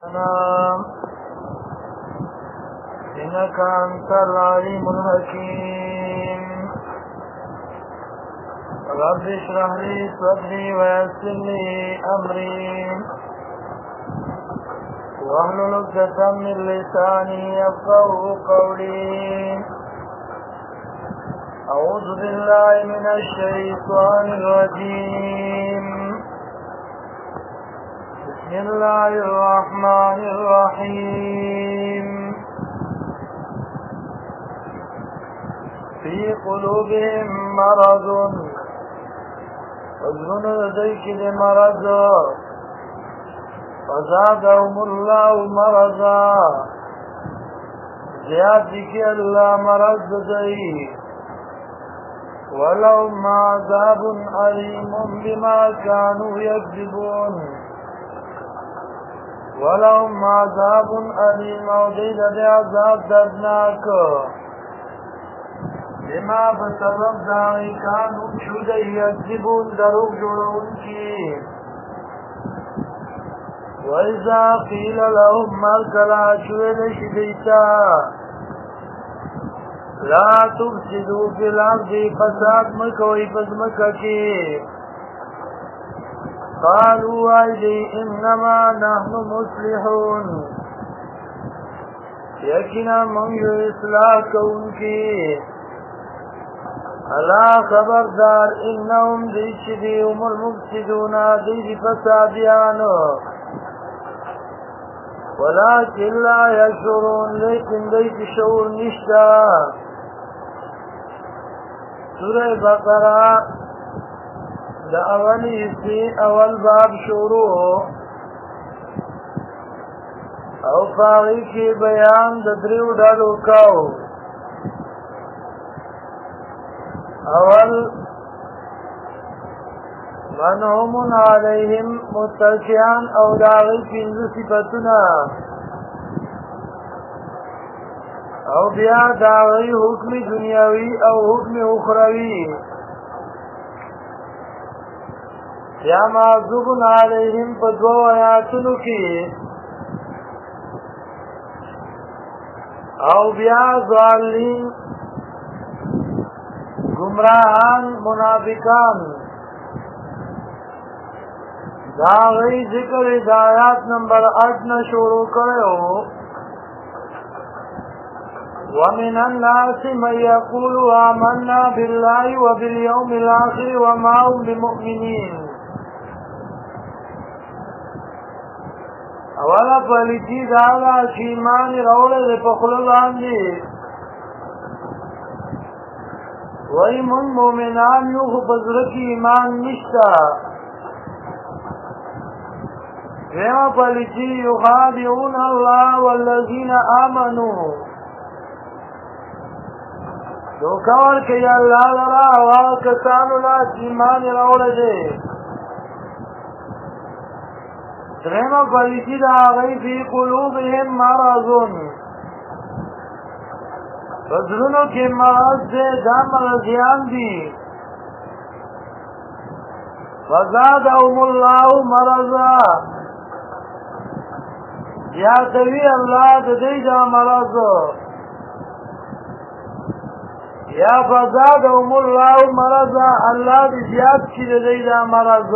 إنك أنت العليم الحكيم رب اشرح لي صدري ويسر لي أمري واحلل عقدة من لساني يفقهوا قولي أعوذ بالله من الشيطان الرجيم بسم الله الرحمن الرحيم في قلوبهم مرض وزن لديك لمرض فزادهم الله مرضا زيادك الله مرض دي ولهم عذاب أليم بما كانوا يكذبون ولهم عذاب أليم وديد بعذاب دردناك بما بسبب داعي كانوا شدي يكذبون دروغ جرون کی وإذا قيل لهم مركلا شويل شديتا لا تفسدوا في الأرض فساد مكوي فزمككي قالوا أيدي إنما نحن مصلحون يكنا من إصلاح كونكي ألا خبردار إنهم ديشديهم المفسدون ديش فساديانو ولكن لا يشعرون لكن ديش شعور نشتا سورة بقرة دا اولی حصی اول باب شروع او فاغی کی بیان دا دریو ڈالو کاؤ اول منهم علیہم متکیان او داغی پینزو صفتنا او بیا داغی حکم دنیاوی او حکم اخروی یا معذوب علیہم پدو آیاتنو کی او بیا ضالین گمراہان منافقان دا غی ذکر ہدایات نمبر 8 نہ شروع کرے ہو ومن الناس من يقول آمنا بالله وباليوم الآخر وما هم بمؤمنين اولا پلیتی دادا چی ایمانی روڑے دے پخلوان دی وی من مومنان یو خبزرکی ایمان نشتا ویما پلیتی یخادعون اللہ والذین آمنوا دوکار که یا اللہ لرا آوال کسانو لا چی ایمانی روڑے دے درہمہ پلیتی دا آغی فی قلوبهم مرضون فضلونو کی مرض دے دا مرضیان دی فزادهم اللہ مرضا یا دوی اللہ دی دا مرض یا فزادهم اللہ مرضا اللہ دی زیاد کی دی دا مرض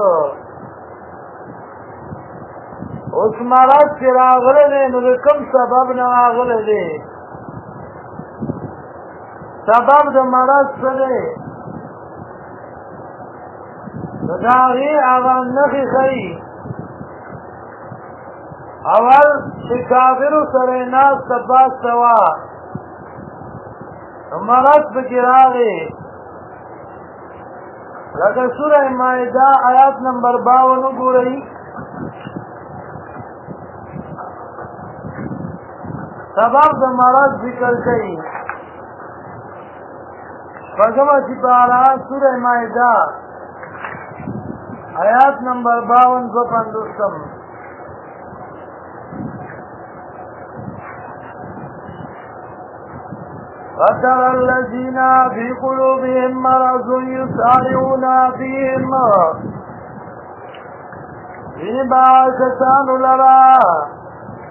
اس مرض کی راغلے دے نو کم سبب نہ راغلے دے سبب دا مرض سدے نداغی آغان نخی خی اول شکافرو سرے ناس تباس سوا مرض بگراغی لکہ سورہ مائدہ آیات نمبر 52 گو رہی سبب دا مرض ذکر کئی فقمہ سپارہ سورہ مائدہ آیات نمبر 52 وترى الذين في قلوبهم مرض يسارعون فيهم إن باكسان لرا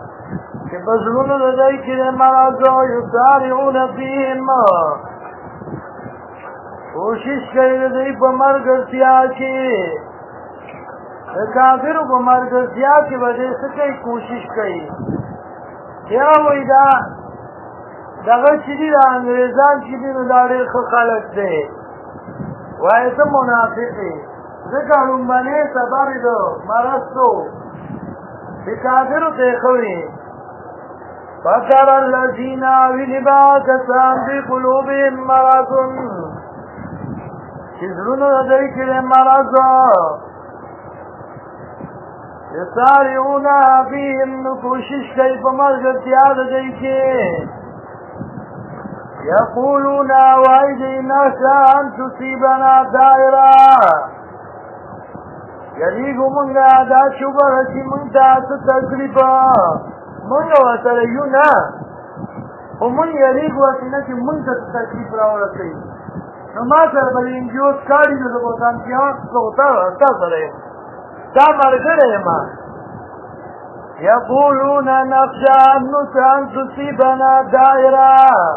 چې په زړونو د دوی کې د مرض یسارعون فیهم کوشش کوي د دوی په ملګرتیا کې د کافرو په ملګرتیا کې به دوی څه کوي کوشش کوي یا وایي دا دغه چې دي د انګرېزان چې دي نو دا ډېر ښه خلک دی وایي ته منافق یې ځکه لومبنی سبب یې د مرض و چې کافرو ته یې ښه وي فَتَرَى الَّذِينَ وِلِبَا كَسَانْ فِي قُلُوبِهِم مَّرَضٌ چې زړونو د دوی کې د مرض یسارعون فیهم نو کوشش کوي په ملګرتیا د دوی کې یقولون وایي دوی نخشى ان تصیبنا دائره یریږو مونږه دا چې وبرسي مونږ ته څه تکلیف مونږ ورسره یو نه خو مونږ یریږو چې نه چې مونږ ته تکلیف راورسوي نو ما سره به انجیوز کاړي نو زه به کانتیان ستا سره یم ستا ملګری یم یقولون نخشى ان تصیبنا دائره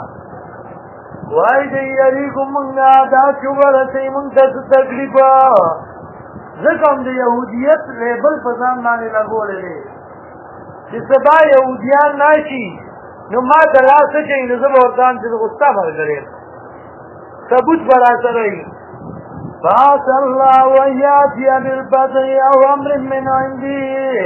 وایي دی یریږو مونږه دا چې وبرسوي مونږ ته څه تکلیف ځکه هم د یهودیت لیبل په ځان باندې لګولی دی چې سبا یهودیان ناشي نو ما ته لا څه کوي نو زه به ورته وایم چې زه خو ستا ملګری یم ثبوت به راسره وي فعسى الله ان یاتي بالفتح او امر من عندي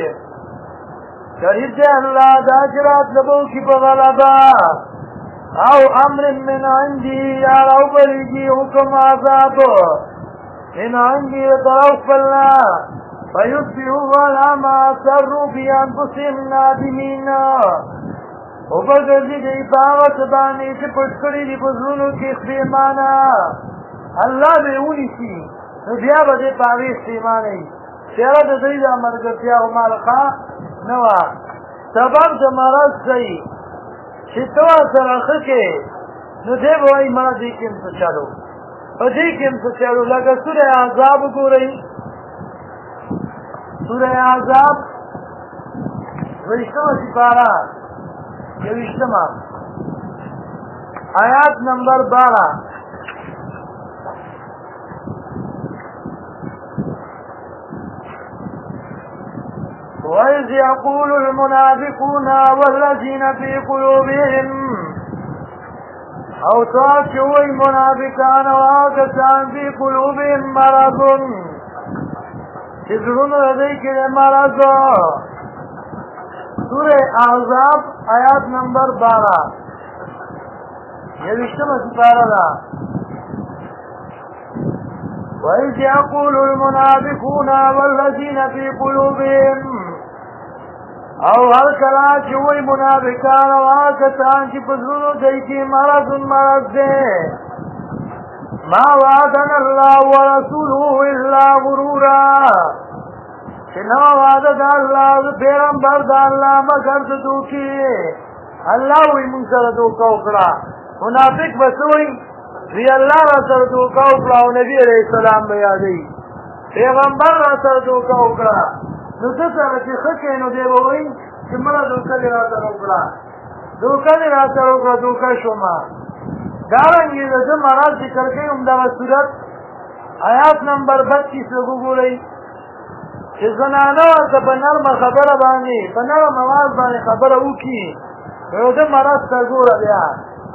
قریب دی الله دا چې راتله به وکړي په غلبه او امر من عندي یا راوبلېږي حکم عذاب من عندي طرف الله فيصبحوا على ما أسروا في أنفسهم نادمين وبګرځي دی په هغه څه باندې چې پټ کړي دي په زړونو کې پښېمانه الله به ونیسي نو بیا به دې په هغې پښېمانه وي چېرې د دوی دا ملګرتیا همالخوا نه وه سبب د مرض دی چې ته ورسره ښه کې نو دی به وایي ما دې کې هم څه چلو په دې کې هم څه چلو لکه سوره عذاب وګورئ سوره عذاب 20مه سپاره 21مه آیات نمبر 12 وَإِذْ يَقُولُ الْمُنَافِقُونَ وَالَّذِينَ فِي قُلُوبِهِمْ او تاکي وي منافقان واکسان فی قلوبهم مرض چې زړونو د دوی کې د مرض سوره احزاب آیات نمبر 12 21مه سپاره ده وَإِذْ يَقُولُ الْمُنَافِقُونَ وَالَّذِينَ فِي قُلُوبِهِمْ او هر کله چې وایي منافقان او هغه کسان چې په زړونو دوی کې مرض دی ما وعدنا الله ورسوله الا غرورا چې نه وعده د الله او پیغمبر د الله مګر د دوکې الله وایي موږ سره دوکه وکړه منافق به څه وایي وی الله را سره دوکه وکړه او نبي علیه السلام به یادوي پیغمبر را سره دوکه وکړه نو ته سره چې ښه کوې نو دی به وایي چې مړه دوکه دې را سره وکړه دوکه دې را سره وکړه دوکه شومه دارنګې د ده مرض ذکر کوي همدغه صورت آیات نمبر 32 وګورئ چې زنانه ورته په نرمه خبره باندې په نرم اواز باندې خبره وکړي نو د مرض ته ګوره بیا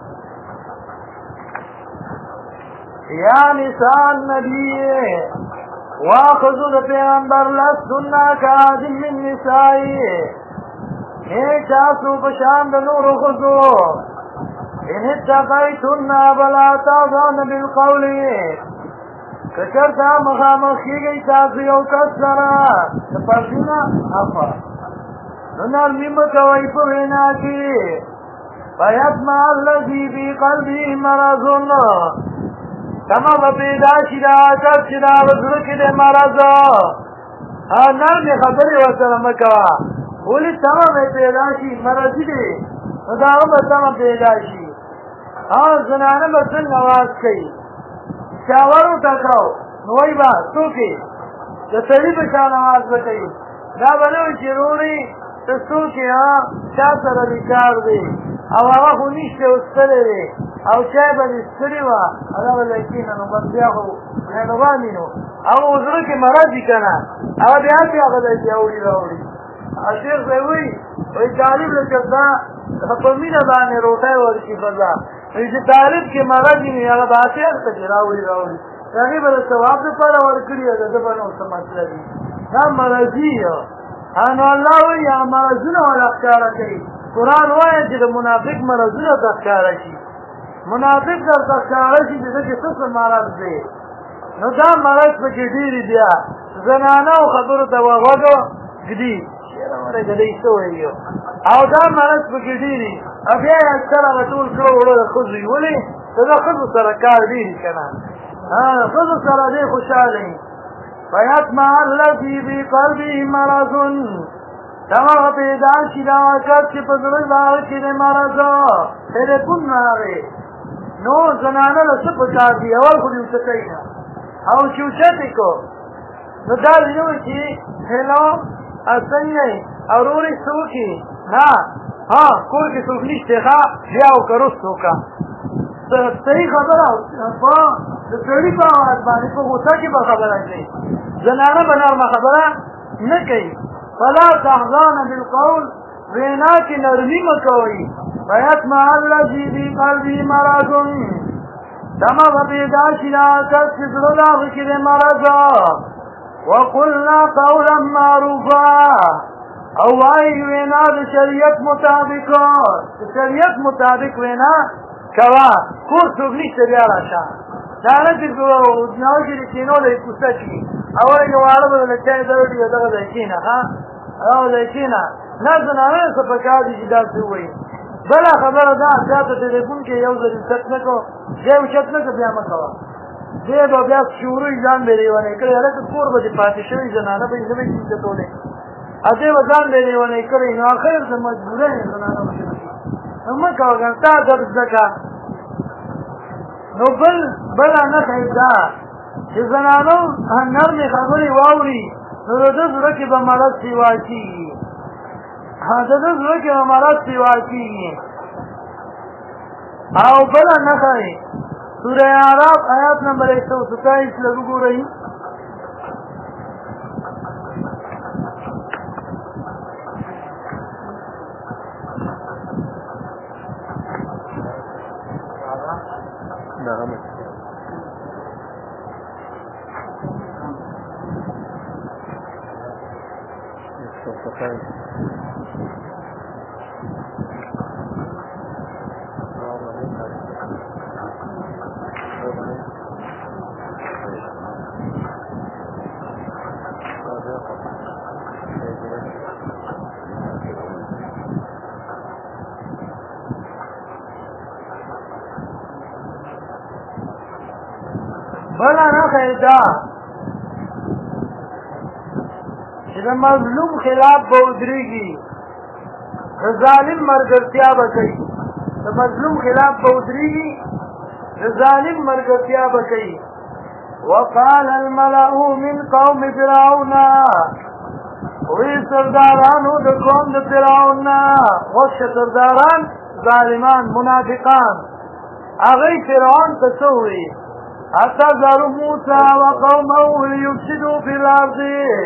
یا نساء النبي واخذوا پیغمبر لستن کاذب من نسائی نیک تاسو پشان د نورو خزو ان اتقیتن بلا تعظن بالقول کچرتا مخامخیږي تاسو یو کس سره د پښینا افا نرمي مکوئ په وینا کې فیطمع الذي في قلبه مرض کما به پیدا شي دا کس چې دا زړه کې د مرض نرمې خبرې ورسره مه کوه ولې تمه به پیدا شي مرضي دی نو دا هم به تمه پیدا شي زنانه به څنګه اواز کوي شاور ورته کړو نو وایي به څوک د سړي په شان اواز به کوي دا به نه وي چې وروڼې ته څوک یې چا سره دې کار دی او هغه خو نشته اوس ستړی دی او چای به دې ستړې وه هغه به له کېنه نو بس بیا خو مهربان وي نو هغه زړه کې مرض وي که نه هغه بیا هغه دی پیاوړي راوړي شیخ صاحب وایي طالب له چې دا په مینه باندې روټۍ ورکړي فضا چې طالب کې مرض وي هغه به هسې هلته کې راوړي هغې به د ثواب دپاره ورکړي او د ده به نه ورته مطلب وي دا مرضي نو الله وایي هغه مرضونه وله ښکاره کوي قرآن وایي چې د منافق مرضونه ته ښکاره شي منافق درته ښکاره شي چې ده کې څه مرض دی نو دا مرض پکې ډېرې بیا زنانهو خبرو ته وغوږ ږدي او دا مرض پکې ډېرې او بیا یې اکثر هغه ټول کړه وړه د ښځو وي ولې د ده ښځو سره کار ډېري که نه ښځو سره ډېر خوشحاله وي فیطمع الذي فی قلبه مرض دغه پیدا شي دا کس چې په زړه د هغه کې دی مرض ټېلیفون راغی نو زنانه له څه پکار دي اول خو دې ورته کوي نه او چې اوچت یې کو نو دا دې نه وایي چې هلو څنګه یې او ورورې څه وکړي نه کور کې څوک نشته ښه بیا وکړه وکړه صحیح خبره په د سړي په اواز باندې په غوسه کې به خبره کوي زنانه به نرمه خبره نه کوي فلا تحزن بالقول وینا کې نرمي مه کوئ فیطمع الذي فی قلبه مرض دمه به پیدا شي دا کس چې زړه د هغه کې دی مرض وقلنا قولا معروفا او وایي وینا د شریعت مطابق د شریعت مطابق وینا کوه کور څوک نشته بیا راشه دا نه چې ناو چې د کینو له کوڅه کي اول یې واړه به له چای دروړي دغه ځای کښېنه هغه ځای کښېنه نه زنانه څه پکار دي چې داسې ووایي بله خبره ده چا په ټلیفون کې یو ځل اوچت نه کړو بیا اوچت نه کړه بیا مه کوه دی به بیا شروع ځان به یې لیونی کړی هلکه کور به دې پاتې شوي زنانه به یې نه به یې اوچتولی دی به ځان به یې لیونی کړی نو اخر د مجبوره یې زنانه به نو مه کوه ګڼه تا ادب زده کړه نو بله نښه دا چې زنانو نرمې خبرې واوري نو د ده زړه کې به مرض سیوا کېږي د ده زړه کې به مرض سیوا کېږي او بله نښه یې سوره اعراف آیات نمبر 127 لږ وګورئ بله نښه یې دا چې د مظلوم خلاف به ودرېږي د ظالم ملګرتیا به کوي د مظلوم خلاف به ودرېږي د ظالم ملګرتیا به کوي وقال الملأ من قوم فرعون وی سردارانو د قوم د فرعون نه غوښه سرداران ظالمان منافقان هغوی فرعون ته څه وویل أتذر موسى وقومه ليفسدوا في الأرض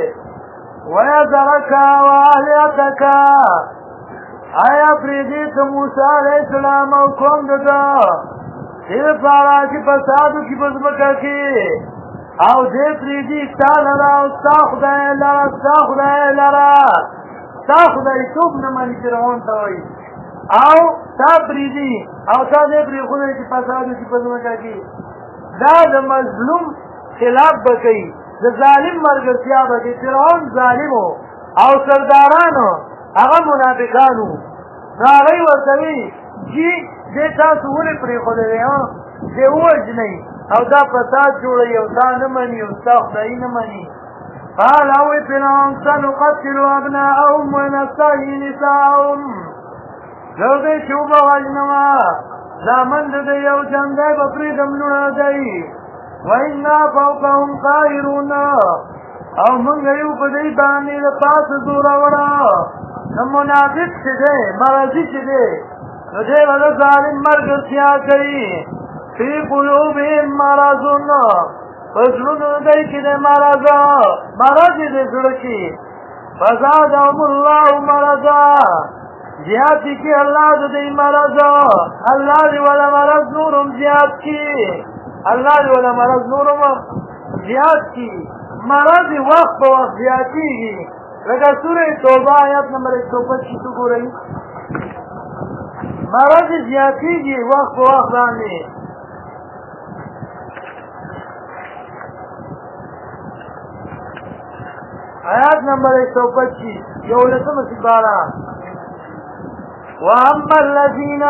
ويذرك وآلهتك آیا پریږدي ته موسی علیه السلام او قوم د ده دې لپاره چې فساد وکړي په ځمکه کې او دې پریږدي ستا لره او ستا خدای لره ستا خدای لره ستا خدایتوب نه مني فرعون ته وایي او تا پریږدي او تا دې پرېښودی چې فساد وکړي په ځمکه کې دا د مظلوم خلاف به کوي د ظالم ملګرتیا به کوي فرعون ظالمو او سردارانو هغه منافقانو نو هغوی ورته وي چې دې تاسو ولې پرېښودی دی دې ووژنئ او دا فساد جوړوي او تا نه مني او ستا خدایي نه مني قال اوی فرعون سنقتل ابناءهم ونستحیي نساءهم زه دې چې وبه وژنمه زامن د یو جنګی به پرېږدم لوڼه دی وإنا فوقهم قاهرون او موږ یو په دې باندې د پاسه زوروره منافق چې دی مرضي چې دی نو دی به د ظالم ملګرتیا کوي فی قلوبهم مرض په زړونو دی کې د مرض یې د زړه کې فزادهم الله مرضا زیاتی کی اللہ دی مرض اللہ دی والا مرض نورم زیاد کی اللہ دی والا مرض نورم زیاد کی مرض وقت پا وقت زیادی گی لگا سورہ توبہ آیت نمبر 125 تو گو رہی مرض زیادی گی وقت پا وقت رانی آیت نمبر 125 یولتم سبارہ وَأَمَّا الَّذِينَ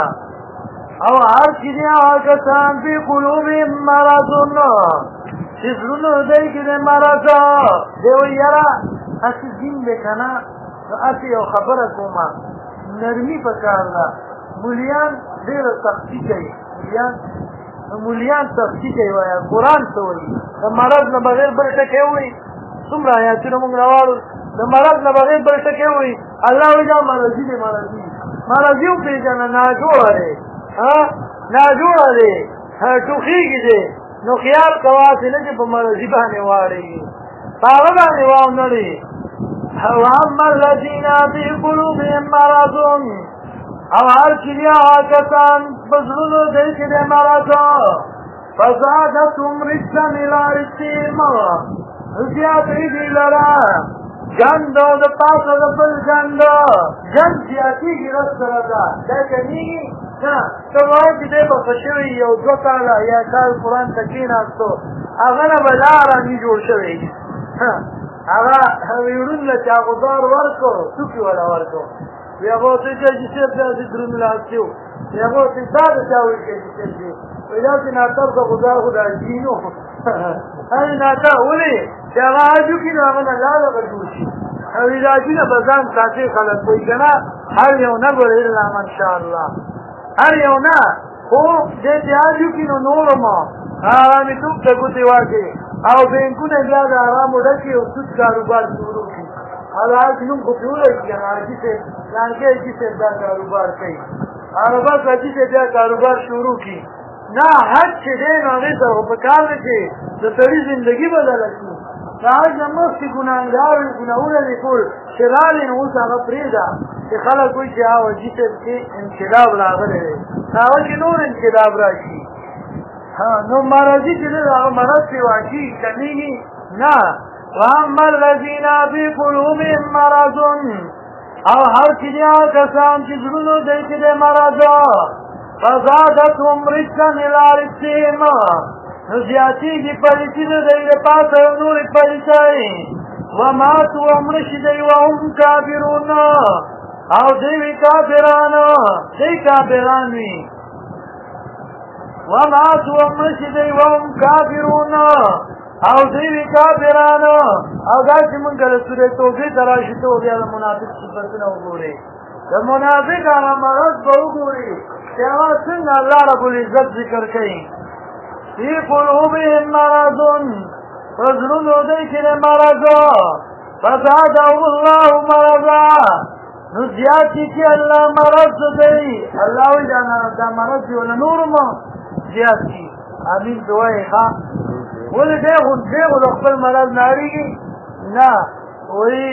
او هر چیزی آکسان فی قلوبهم مرض چیزرونو دی که دی مرض دیو یرا اسی دین بکنا اسی یو خبر کوما نرمی پکار دا مولیان دیر سختی کئی مولیان سختی کئی ویا قرآن سوئی دا مرض نبغیر برٹکے ہوئی سمرا آیاتونو مونگ نوارو دا مرض نبغیر برٹکے ہوئی اللہ وی جا مرضی دی مرضیو پیجانا ناجوڑا دے ناجوڑا دے ٹوخیگی دے نو خیال کواسی نجی پا مرضی بانے وارے پاگا بانے واو نڑی وَأَمَّا الَّذِينَ فِي قُلُوبِهِم مَّرَضٌ او هر چیزی آکسان بزرونو دیکی دے مرض فَزَادَتْهُمْ رِجْسًا إِلَىٰ رِجْسِهِمْ زیادی دی لرا جندو دا پاسا دا پل جندو جند زیادی کی رست رضا لیکنی نا تبایی چی دے بخشوی یو دو کالا یا کال قرآن تکین آستو اغنا بلارا نی جوڑ شوی اغا ویرون لچا غدار ورکو سوکی والا ورکو یا بہتی چا جسے پیاسی درون لاتیو یا بہتی داد چاوی کے جسے دی ویجاتی ناتر دا غدار خدا جینو هنی ناتا اولی چه اغا آجو کی نو اغنا لالا بجوشی اوی راجینا بزان ساتی خلق کوئی کنا هر یو نگو اللہ منشاءاللہ هر یو نا خوب دیتی آجو کی نو نورما آرامی توب تکوتی واقعی او بینکون اجلاد آرام اڈکی و سوچ کاروبار شروع کی حالا آجی نم خفیولا کیا آجی سے لانکے اجی سے دا کاروبار کئی آراباس اجی سے دا کاروبار شروع کی نا حد چه دین آغی سر پکار رکھے تو تری زندگی بدل اکی آج نمس کی گناہگار گناہونا لکول شرالین اوس آغا پریدا کہ خلق کوئی چه آو جیسے کے انقلاب راغر ہے ناو چه نور انقلاب راشی نو مرضی چه دید آغا مرض سواکی کنینی نا وَأَمَّا الَّذِينَ فِي قُلُوبِهِم مَّرَضٌ او هر چیزی آکسان چی زرونو دیکی دے مرض فَزَادَتْهُمْ رِجْسًا إِلَىٰ رِجْسِهِمْ نزیاتی کی پلیتی دے دے پاس نور پلیتائی وَمَاتُوا وَمْرِشِدَي وَهُمْ كَافِرُونَ او دیوی کافران دی کافرانوی وَمَاتُوا وَمْرِشِدَي وَهُمْ كَافِرُونَ او دیوی کافران او داسی منکر سورة توفی تراشتو بیا دا منافق صفتنا اگوری دا منافق آنا مرض با اگوری کہ آغا سنگ اللہ رب العزت ذکر کئی فی قلوبهم مرض فضلون دیکن مرض فزادهم اللہ مرضا نزیاتی کی اللہ مرض دی اللہ وی جانا دا مرض دی ولا نورم زیاتی آمین دعائی خواہ ولی دیگو دخل مرض ناری گی نا وی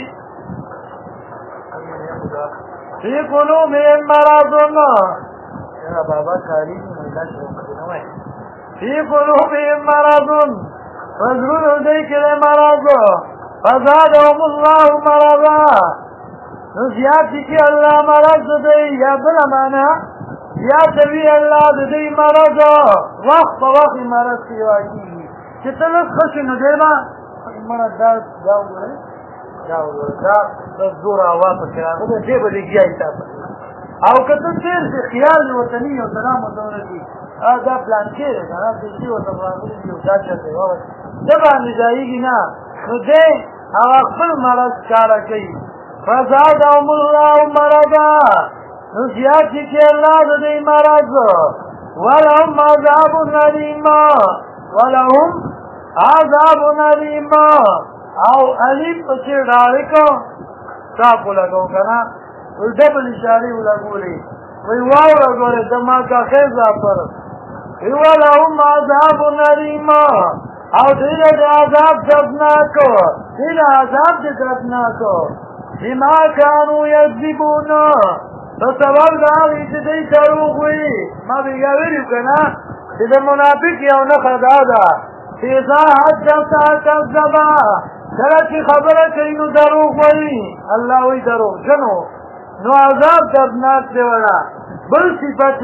فی قلوبهم مرض یرا بابا کاری ملتا شروع نوائی فی قلوبهم مرض فضلون دیکن مرض فزادهم اللہ مرضا نزیاتی کی اللہ مرض دی یا بلا مانا یا تبی اللہ دی مرض وقت مرض کی واقعی چه تلس خشی ندیما مرض داو گره دا زور آواز کران خود جیب لگیائی تا او کتن تیر سے خیال وطنی و سلام و دولتی دا پلانکے رہے نا دیشی و تبراغلی دیو دا چلتے جب آنی جائے گی نا نو دے او اقبل مرض کارا گئی فزادهم اللہ مرضا نو زیادی کی اللہ دی مرض ولهم عذاب علیم ولهم عذاب علیم او علیم پچھر ڈالکو صاف ولګو که نه وایي ډبل اشارې ولګولې وایي واوره ګورې د ماکاخېزه پر وایي ولهم عذاب نریم او دوی له د عذاب دردناک دوی له عذاب د دردناک بما کانو یکذبون په سبب د هغې چې دوی دروغ وایي ما بیا ویلي که نه چې د منافق یو نښه دا ده چې اذا حدث کذب کله چې خبره کوي نو دروغ وایي الله وایي دروغجنو نو عذاب دردناک دی وړه بل صفت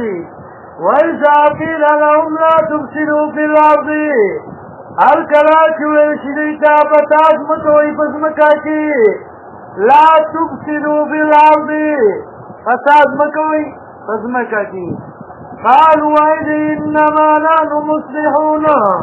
وإذا قيل لهم لا تفسدوا في الأرض هر کله چې ویل شي دوی ته فساد مه کوئ په ځمکه کې لا تفسدوا في الأرض فساد مه کوئ په ځمکه کې قالوا وایي انما نحن مصلحون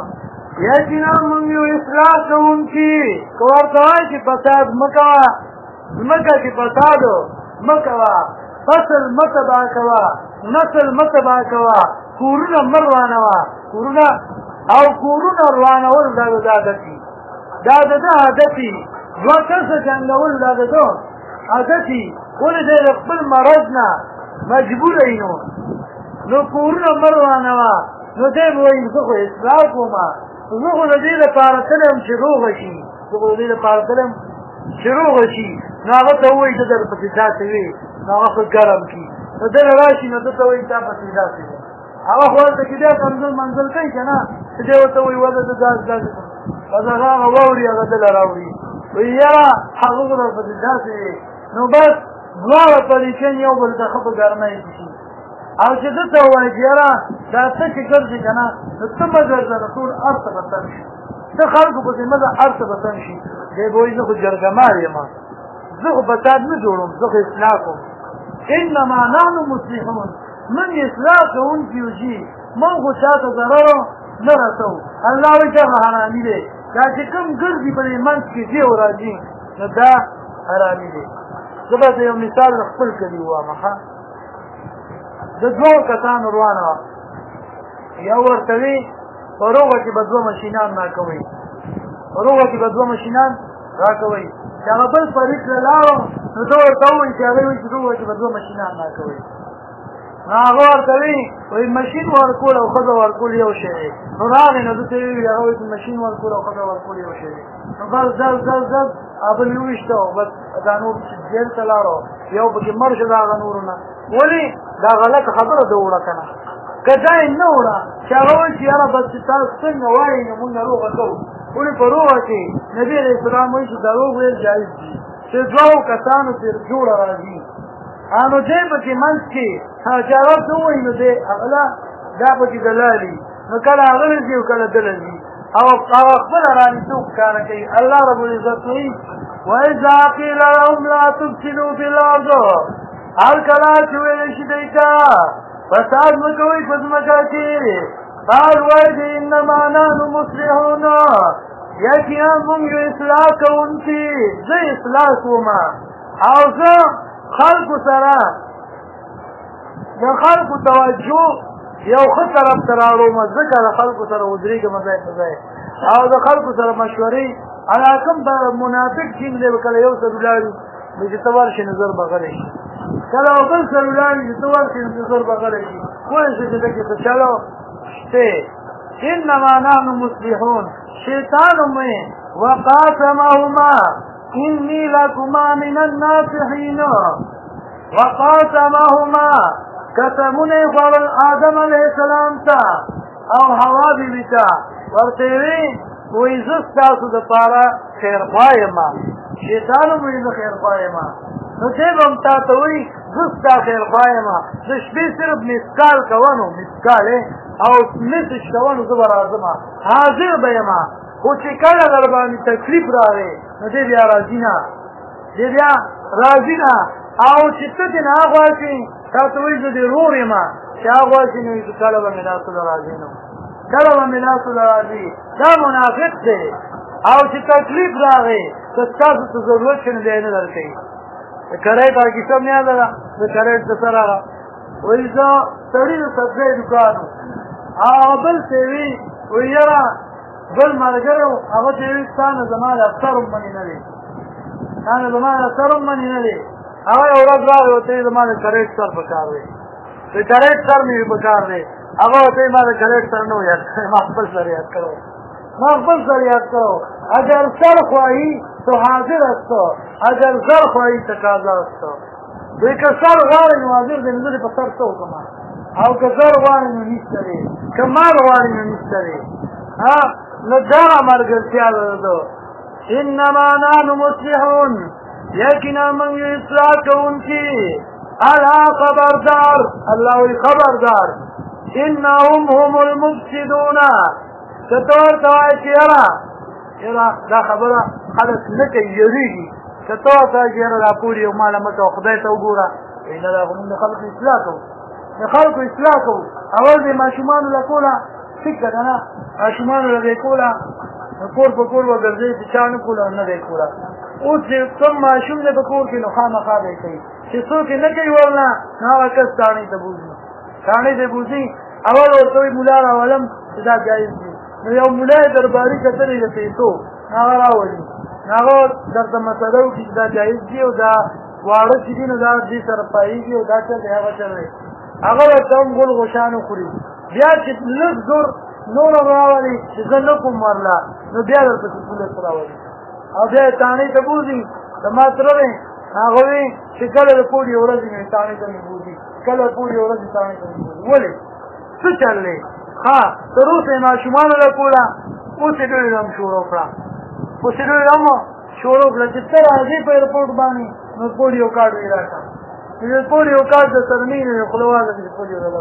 یقینا موږ یو اصلاح کوونکي که ورته وایي چې فساد مه کوه ځمکه کې فساد مه کوه فصل مه تباه کوه نسل مه تباه کوه کورونه مه روانوه کورونه او کورونه روانول دا د عادت وي دا د ده عادت وي دوه کسه جنګول دا د ده عادت وي ولې دی د خپل مرض نه مجبوره وي نو کورونه مه روانوه نو دی به وایي زه خو اصلاح کومه زه خو د دې لپاره تللی یم چې روغه شي زه خو د دې لپاره تللی یم چې روغه شي نو هغه ته ووایي ته درپسې داسې وې نو هغه خو ګرم کړي نو دله راشي نو ده ته وایي تا پسې داسې وې هغه خو هلته کې بیا کنځل منځل کوي که نه چې دی ورته وایي وده ده داسې بس هغه واوري هغه دله راوړي وایي یاره هغه خو درپسې داسې وې نو بس دواړه پریشان یو بل ته ښه په ګرمۍ کې شي او چې ده ته ووایي چې یاره دا ته چې ګرځې که نه نو ته مه ګرځه د ټول هر څه به تم شي ته خلکو پسې مه ځه هر څه به تم شي دی به وایي زه خو جرګمار یم زه خو فساد نه جوړوم زه خو اصلاح کوم انما نحن مصلحون من اصلاح کوونکي یو چې موږ خو چا ته ضرر نه رسوو الله وایي چې هغه حرامي دی دا چې کوم ګرځي په دې منځ کې ځي او راځي نو دا حرامي دی زه به یو مثال د خپل کلي ووایم ښه د دوو کسانو روانه وه یو ورته وي په روغه کې به دوه مشینان راکوئ په روغه کې به دوه مشینان راکوئ چې هغه بل فریق له لاړو نو ته ورته ووایي چې هغې وایي چې روغه کې به دوه مشینان راکوئ نو هغه ورته وي وایي مشین ورکول او ښځه ورکول یو شی دی نو راغی نو ده ته یې ووي هغه وایي چې مشین ورکول او ښځه ورکول یو شی دی نو بس ځل بل یې وویشته بس دا نور جیل ته لاړو یو پکې مړ شو د هغه نورو نه ولې دا غلطه خبره ده وړه که نه که دا یې نه وړه چې هغه وایي چې یاره بس چې تاسو څنګه وایي نو مونږ روغه کوو ولې په روغه کې نبي علیه السلام وایي چې دروغ ویل جایز دي چې دوو کسانو پرې جوړه راځي نو دی پکې منځ کې چې هغه ورته ووایي نو دی هغه دا پکې دلالي نو کله هغه له ځي او کله ده له ځي او خپله رانیتوب ښکاره کوي الله رب العزت وایي وإذا قيل لهم لا تفسدوا في الأرض هر کله چې ویلی شي دوی ته فساد مه کوئ په ځمکه کې قال وایي انما نحن مصلحون یقینا موږ یو اصلاح کوونکي زه اصلاح کوم او زه خلکو سره د خلکو توجه یو ښه طرف ته راوړم ځکه د خلکو سره ودرېږم ځای په ځای او د خلکو سره مشورې هغه کوم منافق ټینګ دی به کله یو سر ولاړي نو چې ته ورشې نظر به غلی شي کله او بل سر ولاړي چې ته ورشې نظر به غلی شي پوه شو چې دکې څه چلو شته انما نحن مصلحون شیطان میں وقاسمهما انی لکما من الناصحین وقاسمهما قسمونه خوړل آدم علیه السلام ته او حوا بیبي ته ورته وی وایي زه ستاسو دپاره خیرخوا یم شیطان هم وایي زه خیرخوا یم نو دی به هم تا ته وایي زه ستا خیرخوا یم د شپې صرف مسکال کوه نو مسکال او مسج کوه نو زه به راځم حاضر به یم خو چې کله در باندې تکلیف راغی نو دی بیا راځي نه دی بیا راځي نه او چې ته دې نه هغواچې تا ته وایي زه دې رور یم چې هغواچې نو کله به مې لاسو له راځي نو کله به مې لاسو له راځي دا منافق دی او چې تکلیف راغی که ستاسو ته ضرورت شي نو بیا یې نه در کوي د کرۍ تا کیسه مې یاده ده د کرۍ ته سره راغله وایي زه سړي د سبزۍ دوکان و هغه بل ته یې وي وایي یاره بل ملګری و هغه ته یې وي ستا نه زما دفتر هم منې نه دی دا زما د سر هم منې نه دی. هغه یو ورځ راغی ورته یې زما د کرېټ سر په کار دی. د کرېټ سر مې په کار دی. هغه ورته یې ما د کرېټ سر نه و یاد کړی، ما خپل سر یاد کړی، ما خپل سر یاد کړی. اگر سر خواهی تو حاضر است، اگر سر خواهی تقاضا است. دوی که سر غواړي نو حاضر دی، نو زه دې په سر څه وکړم؟ او که زر غواړي نو نشته دی، که مال غواړي نو نشته دی. نو دغه ملګرتیا ده. انما نحن مصلحون، یقینا موږ یو اصلاح کوونکي. الا خبردار، الله وایي خبردار. انهم هم المفسدون، که ته ورته وایې چې یاره دا خبره خلک نه کوي، یېرېږي. که ته ورته وایې چې یاره دا پورې یو ماله مه کوه، خدای ته وګوره، نه دا خو موږ د خلکو اصلاح کوو، د خلکو اصلاح کوو. اول د ماشومانو له کوله ټیک ده که نه، ماشومانو له دې کوله کور په کور به ګرځئ چې چا نه کوله نه دی کوله. اوس چې کوم ماشوم دی په کور کې نو خامخا به یې کوي، چې څوک یې نه کوي ورنه نو هغه کس تاڼۍ ته بوځي، تاڼۍ ته بوځي. اول ورته وایي ملا راولم چې دا جایز دي، نو یو ملا یې درباري کتلې د پیسو هغه راولي، نو هغه درته مسله وکړي چې دا جایز دي او دا واړه چې دي نو دا دې سره پایېږي او دا چل دی هغه چل دی. هغه ورته هم ګل غوشان وخوري. بیا چې لږ زور نور راولي چې زه نه کوم ورله، نو بیا درپسې پولیس راولي او بیا یې تاڼۍ ته بوځي. زما تره دی هغه وایي چې کله د پوړې ورځې مې تاڼۍ ته مې بوځي، کله د پوړې ورځې تاڼۍ ته مې بوځي. ولې څه چل دی؟ تر اوسه یې ماشومانو له کوله اوس یې ډېرې هم شروع کړه، اوس یې ډېرې هم شروع کړه چې ته راځې په ایرپورټ باندې نو پوړې یو کارډ ویې راکړه، چې د پوړې یو کارډ د سره نه وي نو خوله واده کړې پوړې ولده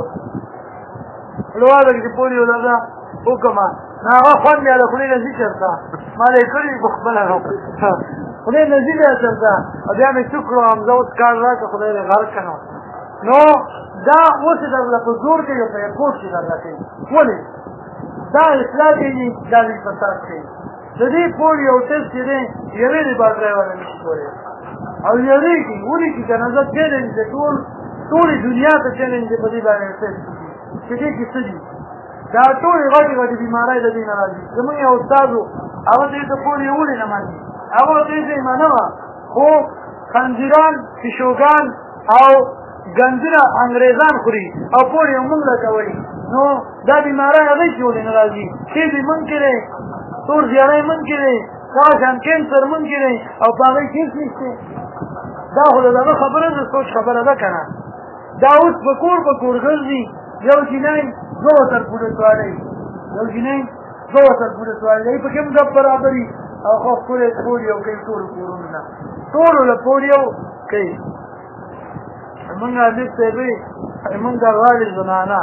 خوله واده کړې پوړې ولده وکړمه. نو هغه خوند بیا د خولې نه ځي چېرته، ما دې کړي په خپله خدای نه ځي بیا چېرته. او بیا مې څه کړو حمزه اوس کارډ راکړه، خدای دې غرق که نو. نو دا اوس یې درله په زور کوي او په ایرپورټ کې درله کوي. ولې دا اصلاح کوي، دا دې فساد کوي. د دې پوړ یو ټسټ چې دی یوې دې با ډرایور نه شي کولی او یېرېږي ولیکي که نه زه چیلنج دی ټولې دنیا ته چیلنج دی په دې باندې ټسټ کړي چې دې کې څه دي. دا ټولې غټې غټې بیمارۍ د دې نه راځي. زمونږ یو استاد و هغه ته یې ته پوړ یې ولې نه ماني، هغه ورته یې یې منمه، خو خنزیران پیشوګان او ګندونه انګریزان خوري او پوړ یې مونږ له کوئ، نو دا بیمارۍ هغې چې ولې نه راځي. تیزې منکې دی، تور زیړی منکې دی، دغه شان کینسر منکې دی او په هغې هېڅ نشته. دا خو د دغه خبره ده، سوچ خبره ده که نه. دا اوس په کور ګرځي، یو جینۍ دوه وتر پولیس والی، یو جینۍ دوه وتر پولیس والی دی، پکې هم ګپ برابري او خو ښکلی پوډیو کوي ټولو کورونو نه، ټولو له پوډیو کوي. زمونږ حبیب صاحب وایي زمونږ د غاړې زنانه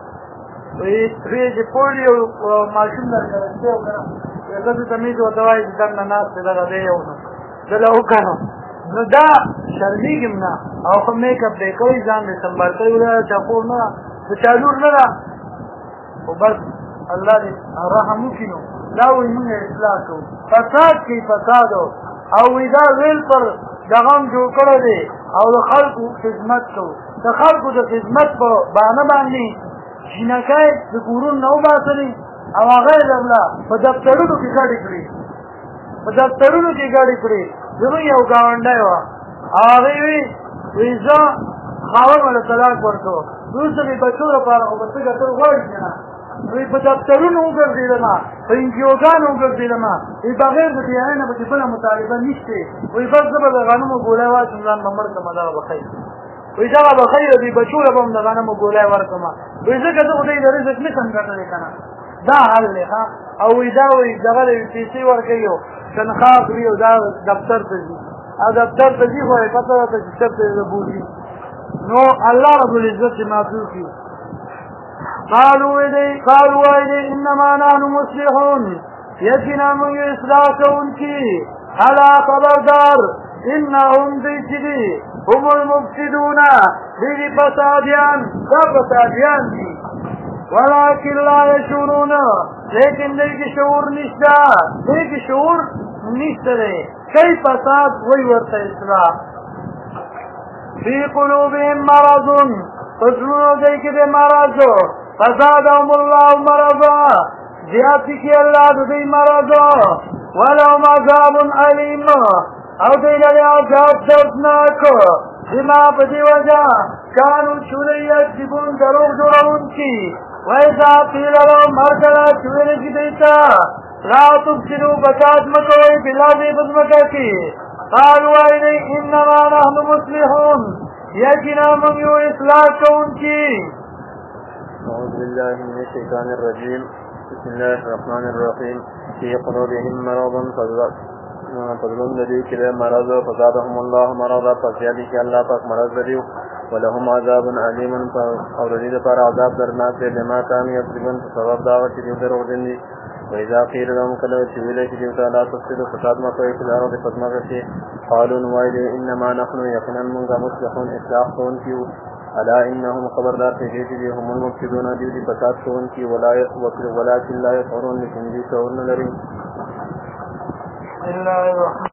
وایي چې پوډیو ماشوم درکړی شوی او که نه ښځو ته مې ورته وایي چې دننه ناست دی دغه دی یو نو زه له وکړم، نو دا شرمېږم نه او ښه میک اپ دی کوي، ځان دی سنبال کوي، ولا چا خور نه ده، د چا لور نه ده، خو بس الله دې رحم وکړي. نو دا وایي مونږ اصلاح کوو، فساد کوي فساد او وایي دا ویل پر دغه هم جوړ کړی دی او د خلکو خدمت کوو. د خلکو د خدمت په بهانه باندې جینکۍ د کورونو نه وباسلې او هغه یې درله په دفترونو کې ګډې کړي، په دفترونو کې ګډې کړي. زمونږ یو ګاونډی وه هغې وایي زه خاوند له طلاق ورکوه، وروسته مې بچو لپاره خو به څه ګټل غواړي که نه، وایي په دفترونو وګرځېدمه، په انجیوګانو وګرځېدمه، وایي بغیر د دې نه به چې بله مطالبه نشتې، وایي بس زه به د غنمو ګولی واچوم ځان به مړ کړمه، دغه به خیر، وایي دغه به خیر دې بچو له به هم د غنمو ګولی ورکړمه، وایي ځکه زه خدای د رزق نشم ګټلی که نه، دا حل دی ښه. او وایي دا وایي دغه د پیسې ورکوي او تنخواه اخلي او دا دفتر ته ځي او دفتر ته ځي خو یې پته راته چې چېرته یې بوځي. نو الله رب العزت چې معفو کړي. قالوا وایي انما نحن مصلحون، یقینا موږ اصلاح کوونکي. الا خبردار انهم دوی چې دي هم المفسدون، دوی دي فسادیان، دا فسادیان دي. ولكن لا يشعرون، لیکن دوی کې شعور نشته، دوی کې شعور نشته دی. کئی فساد وی ورته اصلاح. فی قلوبهم مرض، فزلونو دوی کې دی مرض، فزادهم الله مرضا، زیاتی کی اللہ دوی مرض، ولهم عذاب علیم، او دیلر عذاب دردناک بما بدی وجہ کانو چولی یکذبون دروغ جوڑون کی ویسا قیل لهم مرکلا چولی کی دیتا لا تبصروا بکات مکوئی بلازی بزمکا کی قالوا اینی انما نحن مصلحون یقینا من یو اصلاح کون کی. اعوذ باللہ من الشیطان الرجیم بسم اللہ الرحمن الرحیم فی قلوبهم مرض فضلون لدیو کده مرض فزادهم الله مرضا فزیادی که اللہ پاک مرض لدیو ولهم عذاب علیم اور رجید پر عذاب درناک دے لما کانو یکذبون سبب دعوت چیدیو دروغ دندی وإذا قيل لهم كلو چویلے کی دیوتا لا تفسدوا فساد مکوئی فی الارض فدمغتی قالوا نوائدے انما نحن یقنا منگا مصلحون اصلاح کون کیو الا انهم خبردار تجیدی هم المفسدون دیو دی فساد کون کی ولكن لا يشعرون لكن دی شعور نلرین.